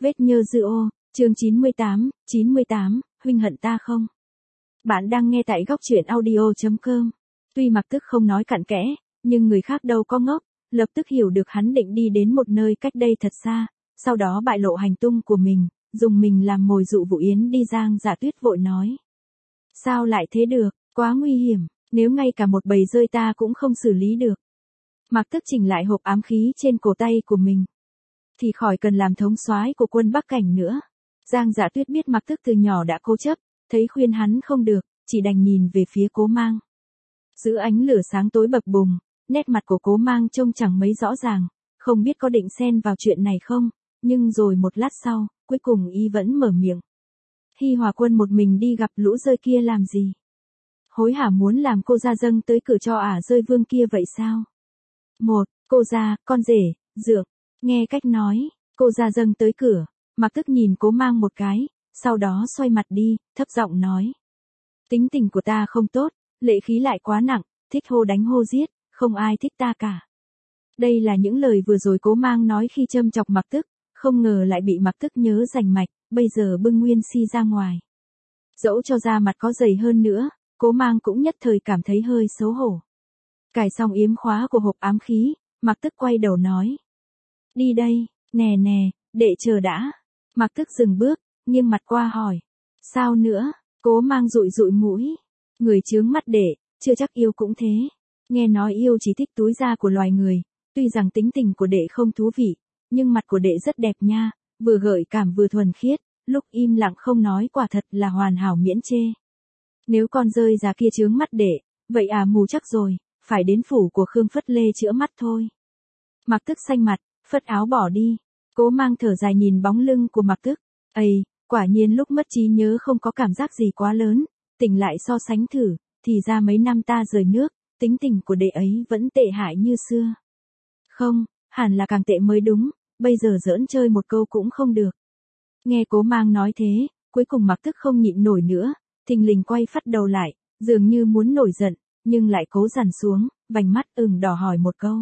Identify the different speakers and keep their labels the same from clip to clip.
Speaker 1: Vết nhơ dư ô, chương 98, huynh hận ta không? Bạn đang nghe tại góc truyện audio.com. Tuy Mạc Tức không nói cặn kẽ, nhưng người khác đâu có ngốc, lập tức hiểu được hắn định đi đến một nơi cách đây thật xa, sau đó bại lộ hành tung của mình, dùng mình làm mồi dụ Vũ Yến đi. Giang Dạ Tuyết vội nói. Sao lại thế được, quá nguy hiểm, nếu ngay cả một bầy dơi ta cũng không xử lý được. Mạc Tức chỉnh lại hộp ám khí trên cổ tay của mình. Thì khỏi cần làm thống soái của quân Bắc Cảnh nữa. Giang Dạ Tuyết biết Mạc Tức từ nhỏ đã cố chấp, thấy khuyên hắn không được, chỉ đành nhìn về phía Cố Mang. Giữa ánh lửa sáng tối bập bùng, nét mặt của Cố Mang trông chẳng mấy rõ ràng, không biết có định xen vào chuyện này không, nhưng rồi một lát sau, cuối cùng y vẫn mở miệng. Hi Hòa Quân một mình đi gặp lũ rơi kia làm gì? Hối hả muốn làm cô ra dâng tới cửa cho rơi vương kia vậy sao? Cô ra, con rể, dượng, nghe cách nói, cô ra dâng tới cửa, Mạc Tức nhìn Cố Mang một cái, sau đó xoay mặt đi, thấp giọng nói. Tính tình của ta không tốt, lệ khí lại quá nặng, thích hô đánh hô giết, không ai thích ta cả. Đây là những lời vừa rồi Cố Mang nói khi châm chọc Mạc Tức, không ngờ lại bị Mạc Tức nhớ rành mạch, bây giờ bưng nguyên si ra ngoài. Dẫu cho da mặt có dày hơn nữa, Cố Mang cũng nhất thời cảm thấy hơi xấu hổ. Cài xong yếm khóa của hộp ám khí, Mạc Tức quay đầu nói. Đi đây, nè, đệ chờ đã. Mạc Tức dừng bước, nghiêng mặt qua hỏi. Sao nữa? Cố Mang dụi mũi. Người chướng mắt đệ, chưa chắc yêu cũng thế. Nghe nói yêu chỉ thích túi da của loài người, tuy rằng tính tình của đệ không thú vị, nhưng mặt của đệ rất đẹp nha, vừa gợi cảm vừa thuần khiết, lúc im lặng không nói quả thật là hoàn hảo miễn chê. Nếu con rơi già kia chướng mắt đệ, vậy mù chắc rồi, phải đến phủ của Khương Phất Lê chữa mắt thôi. Mạc Tức xanh mặt, phất áo bỏ đi. Cố Mang thở dài nhìn bóng lưng của Mạc Tức. Quả nhiên lúc mất trí nhớ không có cảm giác gì quá lớn, tỉnh lại so sánh thử, thì ra mấy năm ta rời nước, tính tình của đệ ấy vẫn tệ hại như xưa. Không, hẳn là càng tệ mới đúng, bây giờ giỡn chơi một câu cũng không được. Nghe Cố Mang nói thế, cuối cùng Mạc Tức không nhịn nổi nữa, thình lình quay phắt đầu lại, dường như muốn nổi giận, nhưng lại cố dằn xuống, vành mắt ửng đỏ hỏi một câu.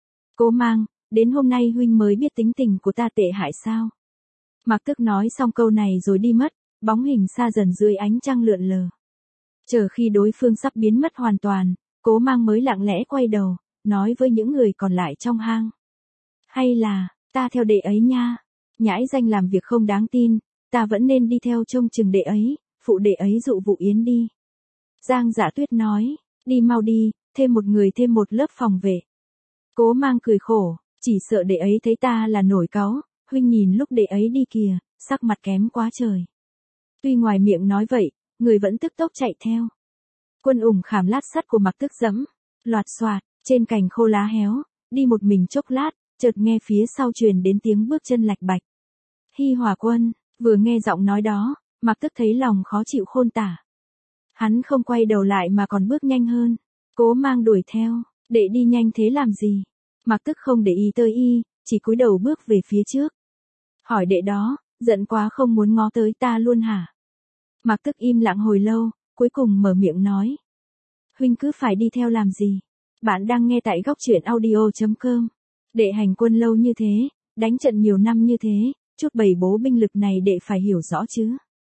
Speaker 1: Cố Mang, đến hôm nay huynh mới biết tính tình của ta tệ hại sao? Mạc Tức nói xong câu này rồi đi mất, bóng hình xa dần dưới ánh trăng lượn lờ. Chờ khi đối phương sắp biến mất hoàn toàn, Cố Mang mới lặng lẽ quay đầu, nói với những người còn lại trong hang. Hay là, ta theo đệ ấy nha, nhãi danh làm việc không đáng tin, ta vẫn nên đi theo trông chừng đệ ấy, phụ đệ ấy dụ Vũ Yến đi. Giang Dạ Tuyết nói, đi mau đi, thêm một người thêm một lớp phòng vệ. Cố Mang cười khổ, chỉ sợ đệ ấy thấy ta là nổi cáu, huynh nhìn lúc đệ ấy đi kìa, sắc mặt kém quá trời. Tuy ngoài miệng nói vậy, người vẫn tức tốc chạy theo. Quân ủng khảm lát sắt của Mạc Tức dẫm, loạt xoạt, trên cành khô lá héo, đi một mình chốc lát, chợt nghe phía sau truyền đến tiếng bước chân lạch bạch. Hi Hòa Quân, vừa nghe giọng nói đó, Mạc Tức thấy lòng khó chịu khôn tả. Hắn không quay đầu lại mà còn bước nhanh hơn. Cố Mang đuổi theo, đệ đi nhanh thế làm gì? Mạc Tức không để ý tới y, chỉ cúi đầu bước về phía trước. Hỏi đệ đó, giận quá không muốn ngó tới ta luôn hả? Mạc Tức im lặng hồi lâu, cuối cùng mở miệng nói. Huynh cứ phải đi theo làm gì? Bạn đang nghe tại góc truyện audio.com. Đệ hành quân lâu như thế, đánh trận nhiều năm như thế, chút bầy bố binh lực này đệ phải hiểu rõ chứ.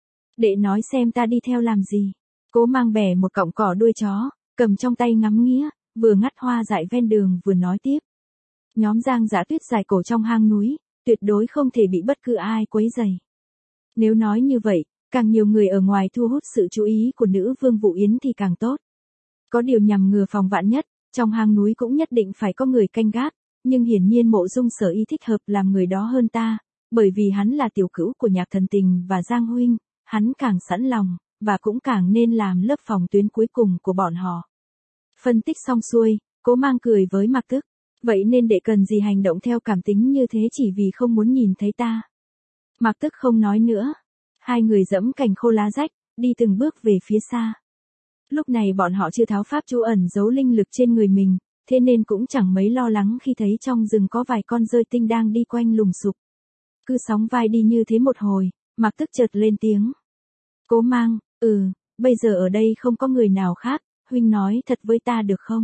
Speaker 1: Đệ nói xem ta đi theo làm gì? Cố Mang bẻ một cọng cỏ đuôi chó, cầm trong tay ngắm nghía, vừa ngắt hoa dại ven đường vừa nói tiếp. Nhóm Giang Dạ Tuyết dài cổ trong hang núi, tuyệt đối không thể bị bất cứ ai quấy rầy. Nếu nói như vậy, càng nhiều người ở ngoài thu hút sự chú ý của nữ vương Vũ Yến thì càng tốt. Có điều nhằm ngừa phòng vạn nhất, trong hang núi cũng nhất định phải có người canh gác, nhưng hiển nhiên Mộ Dung Sở Y thích hợp làm người đó hơn ta, bởi vì hắn là tiểu cữu của Nhạc Thần Tình và Giang huynh, hắn càng sẵn lòng, và cũng càng nên làm lớp phòng tuyến cuối cùng của bọn họ. Phân tích xong xuôi, Cố Mang cười với Mạc Tức. Vậy nên đệ cần gì hành động theo cảm tính như thế chỉ vì không muốn nhìn thấy ta? Mạc Tức không nói nữa. Hai người dẫm cành khô lá rách, đi từng bước về phía xa. Lúc này bọn họ chưa tháo pháp chú ẩn giấu linh lực trên người mình, thế nên cũng chẳng mấy lo lắng khi thấy trong rừng có vài con rơi tinh đang đi quanh lùng sục. Cứ sóng vai đi như thế một hồi, Mạc Tức chợt lên tiếng. Cố Mang, bây giờ ở đây không có người nào khác, huynh nói thật với ta được không?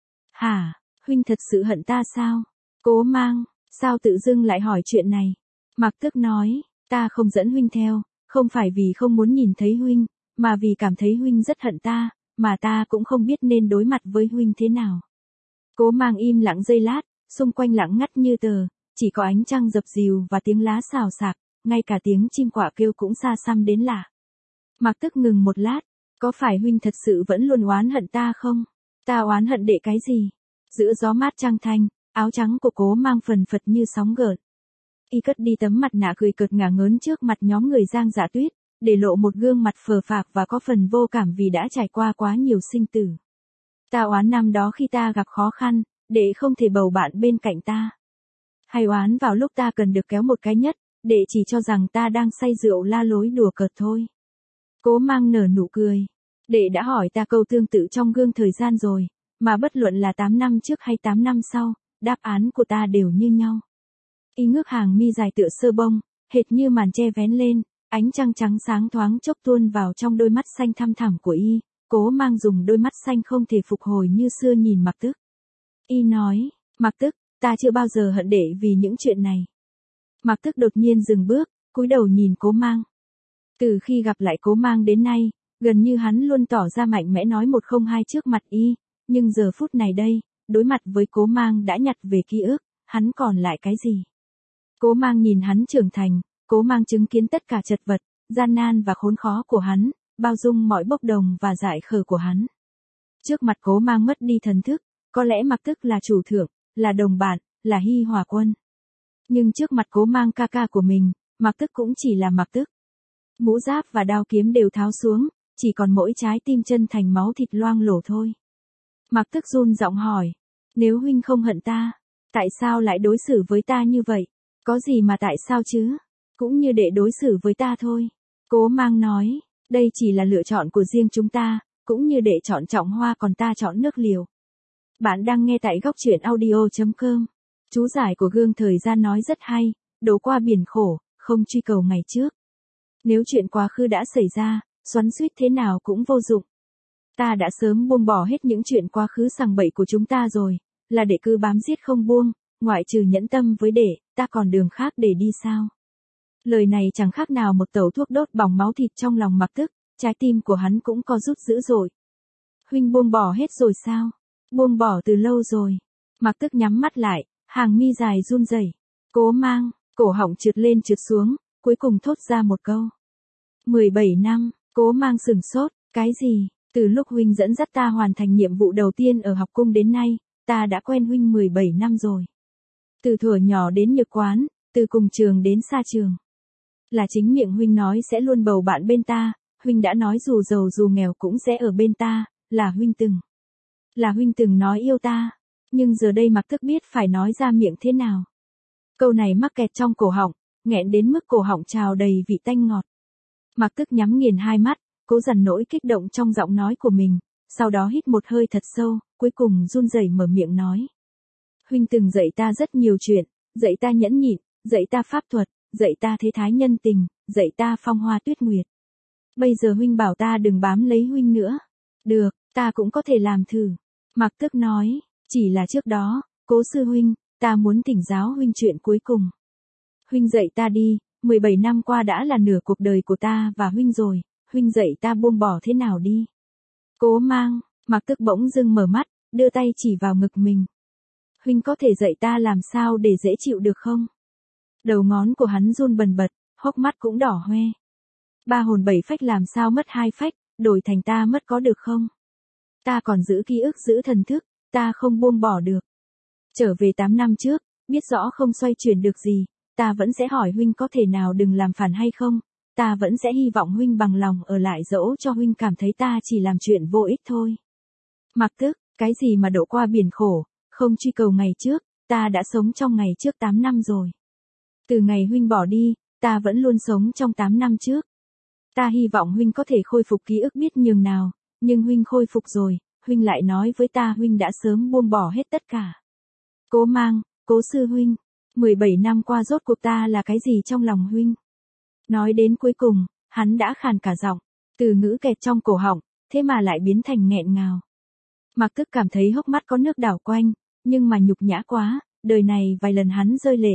Speaker 1: Hả, huynh thật sự hận ta sao? Cố Mang, sao tự dưng lại hỏi chuyện này? Mạc Tức nói, ta không dẫn huynh theo, không phải vì không muốn nhìn thấy huynh, mà vì cảm thấy huynh rất hận ta, mà ta cũng không biết nên đối mặt với huynh thế nào. Cố Mang im lặng giây lát, xung quanh lặng ngắt như tờ, chỉ có ánh trăng dập dìu và tiếng lá xào xạc, ngay cả tiếng chim quạ kêu cũng xa xăm đến lạ. Mạc Tức ngừng một lát, có phải huynh thật sự vẫn luôn oán hận ta không? Ta oán hận đệ cái gì? Giữa gió mát trăng thanh, áo trắng của Cố Mang phần phật như sóng gợn. Y cất đi tấm mặt nạ cười cợt ngả ngớn trước mặt nhóm người Giang Dạ Tuyết, để lộ một gương mặt phờ phạc và có phần vô cảm vì đã trải qua quá nhiều sinh tử. Ta oán năm đó khi ta gặp khó khăn, đệ không thể bầu bạn bên cạnh ta. Hay oán vào lúc ta cần được kéo một cái nhất, đệ chỉ cho rằng ta đang say rượu la lối đùa cợt thôi. Cố Mang nở nụ cười. Đệ đã hỏi ta câu tương tự trong gương thời gian rồi, mà bất luận là 8 năm trước hay 8 năm sau, đáp án của ta đều như nhau. Y ngước hàng mi dài tựa sơ bông, hệt như màn che vén lên, ánh trăng trắng sáng thoáng chốc tuôn vào trong đôi mắt xanh thăm thẳm của Y. Cố Mang dùng đôi mắt xanh không thể phục hồi như xưa nhìn Mạc Tức. Y nói, Mạc Tức, ta chưa bao giờ hận đệ vì những chuyện này. Mạc Tức đột nhiên dừng bước, cúi đầu nhìn Cố Mang. Từ khi gặp lại Cố Mang đến nay, gần như hắn luôn tỏ ra mạnh mẽ nói một không hai trước mặt Y, nhưng giờ phút này đây, đối mặt với Cố Mang đã nhặt về ký ức, hắn còn lại cái gì? Cố Mang nhìn hắn trưởng thành, Cố Mang chứng kiến tất cả chật vật, gian nan và khốn khó của hắn, bao dung mọi bốc đồng và dại khờ của hắn. Trước mặt Cố Mang mất đi thần thức, có lẽ Mạc Tức là chủ thượng, là đồng bạn, là Hi Hòa Quân. Nhưng trước mặt Cố Mang ca ca của mình, Mạc Tức cũng chỉ là Mạc Tức. Mũ giáp và đao kiếm đều tháo xuống, chỉ còn mỗi trái tim chân thành máu thịt loang lổ thôi. Mạc Tức run giọng hỏi, nếu huynh không hận ta, tại sao lại đối xử với ta như vậy? Có gì mà tại sao chứ? Cũng như đệ đối xử với ta thôi. Cố Mang nói, đây chỉ là lựa chọn của riêng chúng ta, cũng như đệ chọn Trọng Hoa còn ta chọn nước liều. Bạn đang nghe tại góc truyện audio.com. Chú giải của gương thời gian nói rất hay, đổ qua biển khổ, không truy cầu ngày trước. Nếu chuyện quá khứ đã xảy ra, xoắn xuýt thế nào cũng vô dụng. Ta đã sớm buông bỏ hết những chuyện quá khứ sằng bậy của chúng ta rồi, là để cứ bám giết không buông, ngoại trừ nhẫn tâm với đệ, ta còn đường khác để đi sao? Lời này chẳng khác nào một tẩu thuốc đốt bỏng máu thịt trong lòng Mạc Tức, trái tim của hắn cũng co rút dữ dội. Huynh buông bỏ hết rồi sao? Buông bỏ từ lâu rồi. Mạc Tức nhắm mắt lại, hàng mi dài run rẩy. Cố Mang, cổ họng trượt lên trượt xuống, cuối cùng thốt ra một câu. 17 năm, Cố Mang sửng sốt, cái gì? Từ lúc huynh dẫn dắt ta hoàn thành nhiệm vụ đầu tiên ở học cung đến nay, ta đã quen huynh 17 năm rồi. Từ thuở nhỏ đến nhược quán, từ cùng trường đến xa trường. Là chính miệng huynh nói sẽ luôn bầu bạn bên ta, huynh đã nói dù giàu dù nghèo cũng sẽ ở bên ta, là huynh từng nói yêu ta, nhưng giờ đây Mạc Tức biết phải nói ra miệng thế nào. Câu này mắc kẹt trong cổ họng, nghẹn đến mức cổ họng trào đầy vị tanh ngọt. Mạc Tức nhắm nghiền hai mắt, cố dằn nỗi kích động trong giọng nói của mình, sau đó hít một hơi thật sâu, cuối cùng run rẩy mở miệng nói. Huynh từng dạy ta rất nhiều chuyện, dạy ta nhẫn nhịn, dạy ta pháp thuật, dạy ta thế thái nhân tình, dạy ta phong hoa tuyết nguyệt. Bây giờ huynh bảo ta đừng bám lấy huynh nữa. Được, ta cũng có thể làm thử. Mạc Tức nói, chỉ là trước đó, Cố sư huynh, ta muốn thỉnh giáo huynh chuyện cuối cùng. Huynh dạy ta đi, 17 năm qua đã là nửa cuộc đời của ta và huynh rồi, huynh dạy ta buông bỏ thế nào đi. Cố Mang, Mạc Tức bỗng dưng mở mắt, đưa tay chỉ vào ngực mình. Huynh có thể dạy ta làm sao để dễ chịu được không? Đầu ngón của hắn run bần bật, hốc mắt cũng đỏ hoe. Ba hồn bảy phách làm sao mất hai phách, đổi thành ta mất có được không? Ta còn giữ ký ức giữ thần thức, ta không buông bỏ được. Trở về 8 năm trước, biết rõ không xoay chuyển được gì, ta vẫn sẽ hỏi huynh có thể nào đừng làm phản hay không, ta vẫn sẽ hy vọng huynh bằng lòng ở lại dẫu cho huynh cảm thấy ta chỉ làm chuyện vô ích thôi. Mạc Tức, cái gì mà đổ qua biển khổ, không truy cầu ngày trước, ta đã sống trong ngày trước 8 năm rồi. Từ ngày huynh bỏ đi, ta vẫn luôn sống trong 8 năm trước. Ta hy vọng huynh có thể khôi phục ký ức biết nhường nào, nhưng huynh khôi phục rồi, huynh lại nói với ta huynh đã sớm buông bỏ hết tất cả. Cố Mang, Cố sư huynh, 17 năm qua rốt cuộc ta là cái gì trong lòng huynh? Nói đến cuối cùng, hắn đã khàn cả giọng, từ ngữ kẹt trong cổ họng, thế mà lại biến thành nghẹn ngào. Mạc Tức cảm thấy hốc mắt có nước đảo quanh, nhưng mà nhục nhã quá, đời này vài lần hắn rơi lệ,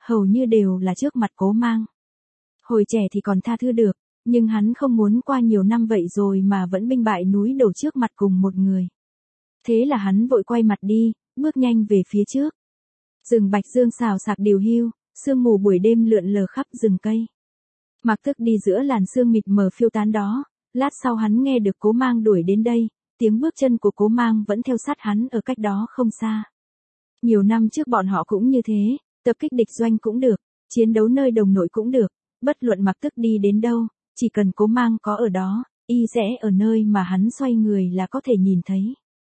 Speaker 1: hầu như đều là trước mặt Cố Mang. Hồi trẻ thì còn tha thứ được, nhưng hắn không muốn qua nhiều năm vậy rồi mà vẫn binh bại núi đổ trước mặt cùng một người. Thế là hắn vội quay mặt đi, bước nhanh về phía trước. Rừng bạch dương xào xạc điều hiu, sương mù buổi đêm lượn lờ khắp rừng cây. Mạc Tức đi giữa làn sương mịt mờ phiêu tán đó, lát sau hắn nghe được Cố Mang đuổi đến đây, tiếng bước chân của Cố Mang vẫn theo sát hắn ở cách đó không xa. Nhiều năm trước bọn họ cũng như thế, tập kích địch doanh cũng được, chiến đấu nơi đồng nội cũng được, bất luận Mạc Tức đi đến đâu, chỉ cần Cố Mang có ở đó, y sẽ ở nơi mà hắn xoay người là có thể nhìn thấy.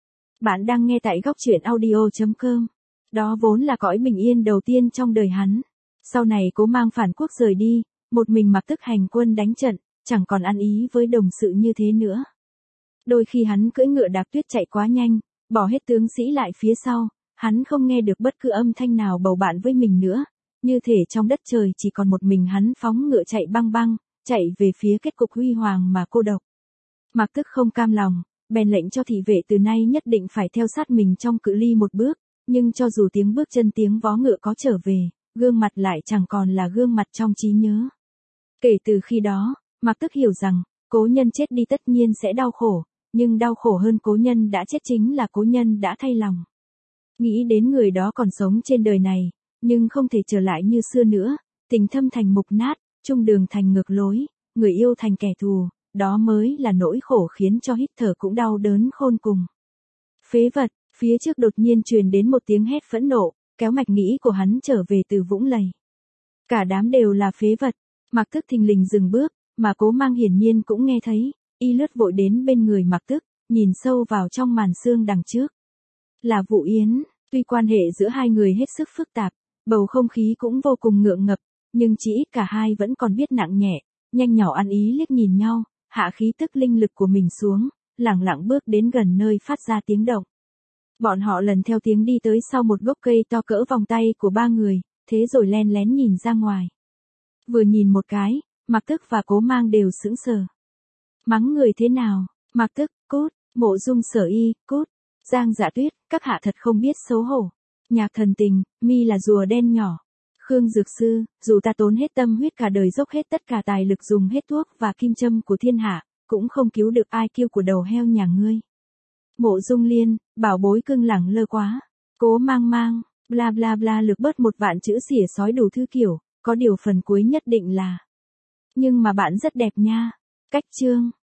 Speaker 1: Bạn đang nghe tại góc truyện audio.com. Đó vốn là cõi bình yên đầu tiên trong đời hắn. Sau này Cố Mang phản quốc rời đi, một mình Mạc Tức hành quân đánh trận, chẳng còn ăn ý với đồng sự như thế nữa. Đôi khi hắn cưỡi ngựa đạp tuyết chạy quá nhanh, bỏ hết tướng sĩ lại phía sau, hắn không nghe được bất cứ âm thanh nào bầu bạn với mình nữa, như thể trong đất trời chỉ còn một mình hắn phóng ngựa chạy băng băng, chạy về phía kết cục huy hoàng mà cô độc. Mạc Tức không cam lòng, bèn lệnh cho thị vệ từ nay nhất định phải theo sát mình trong cự ly một bước, nhưng cho dù tiếng bước chân tiếng vó ngựa có trở về, gương mặt lại chẳng còn là gương mặt trong trí nhớ. Kể từ khi đó, Mạc Tức hiểu rằng, cố nhân chết đi tất nhiên sẽ đau khổ, nhưng đau khổ hơn cố nhân đã chết chính là cố nhân đã thay lòng. Nghĩ đến người đó còn sống trên đời này, nhưng không thể trở lại như xưa nữa, tình thâm thành mục nát, chung đường thành ngược lối, người yêu thành kẻ thù, đó mới là nỗi khổ khiến cho hít thở cũng đau đớn khôn cùng. Phế vật, phía trước đột nhiên truyền đến một tiếng hét phẫn nộ, kéo mạch nghĩ của hắn trở về từ vũng lầy. Cả đám đều là phế vật, Mạc Tức thình lình dừng bước, mà Cố Mang hiển nhiên cũng nghe thấy, y lướt vội đến bên người Mạc Tức, nhìn sâu vào trong màn sương đằng trước. Là Vũ Yến, tuy quan hệ giữa hai người hết sức phức tạp, bầu không khí cũng vô cùng ngượng ngập, nhưng chỉ ít cả hai vẫn còn biết nặng nhẹ, nhanh nhỏ ăn ý liếc nhìn nhau, hạ khí tức linh lực của mình xuống, lẳng lặng bước đến gần nơi phát ra tiếng động. Bọn họ lần theo tiếng đi tới sau một gốc cây to cỡ vòng tay của ba người, thế rồi len lén nhìn ra ngoài. Vừa nhìn một cái, Mạc Tức và Cố Mang đều sững sờ. Mắng người thế nào? Mạc Tức, cút, Mộ Dung Sở Y, cút, Giang Dạ Tuyết, các hạ thật không biết xấu hổ. Nhạc Thần Tình, mi là rùa đen nhỏ. Khương Dược Sư, dù ta tốn hết tâm huyết cả đời dốc hết tất cả tài lực dùng hết thuốc và kim châm của thiên hạ, cũng không cứu được ai kêu của đầu heo nhà ngươi. Mộ Dung Liên, bảo bối cưng lẳng lơ quá. Cố Mang, bla bla bla lược bớt một vạn chữ xỉa sói đủ thứ kiểu, có điều phần cuối nhất định là. Nhưng mà bạn rất đẹp nha. Cách chương.